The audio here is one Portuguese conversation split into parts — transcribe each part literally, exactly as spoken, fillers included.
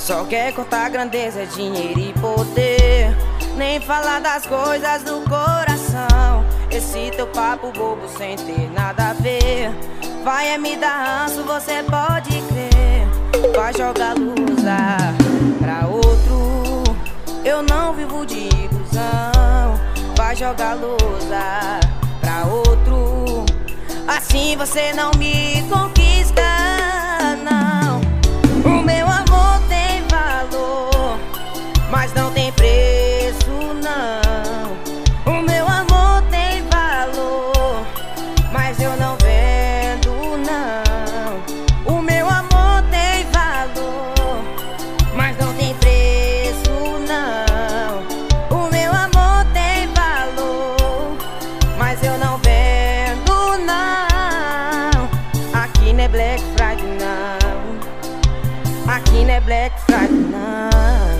Só quer contar grandeza, dinheiro e poder, nem falar das coisas do coração. Esse teu papo bobo sem ter nada a ver vai é me dar ranço, você pode crer. Vai jogar luza pra outro, eu não vivo de ilusão. Vai jogar luza pra outro, assim você não me conquista, não. O meu amor tem valor, mas não tem preço, não. O meu amor tem valor, mas eu não vendo, não. O meu amor tem valor, mas não tem preço, não. O meu amor tem valor, mas eu não vendo, não. Aqui não é Black Friday, não. Aqui não é Black Friday, não.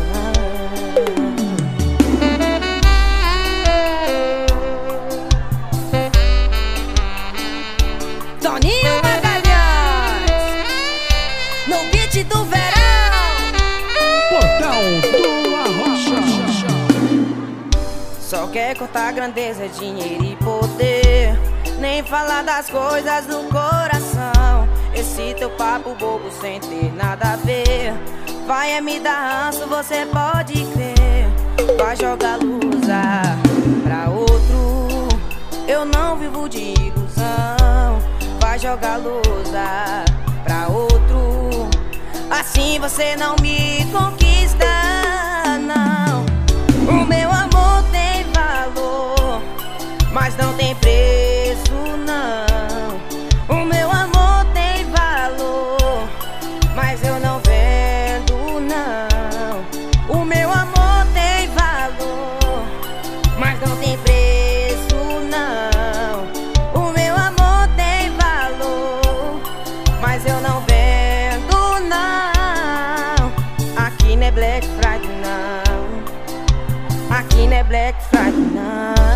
Toninho Magalhães, no beat do verão. Portal do Arrocha. Só quer contar grandeza, dinheiro e poder, nem falar das coisas do coração. Esse teu papo bobo sem ter nada a ver vai é me dar ranço, você pode crer. Vai jogar luza pra outro, eu não vivo de ilusão. Vai jogar luza pra outro, assim você não me conquista, não. O meu amor tem valor, mas não tem preço, não. O meu amor tem valor, mas eu não vendo, não. O meu amor tem valor, mas não tem preço, não. O meu amor tem valor, mas eu não vendo, não. Aqui não é Black Friday, não. Aqui não é Black Friday, não.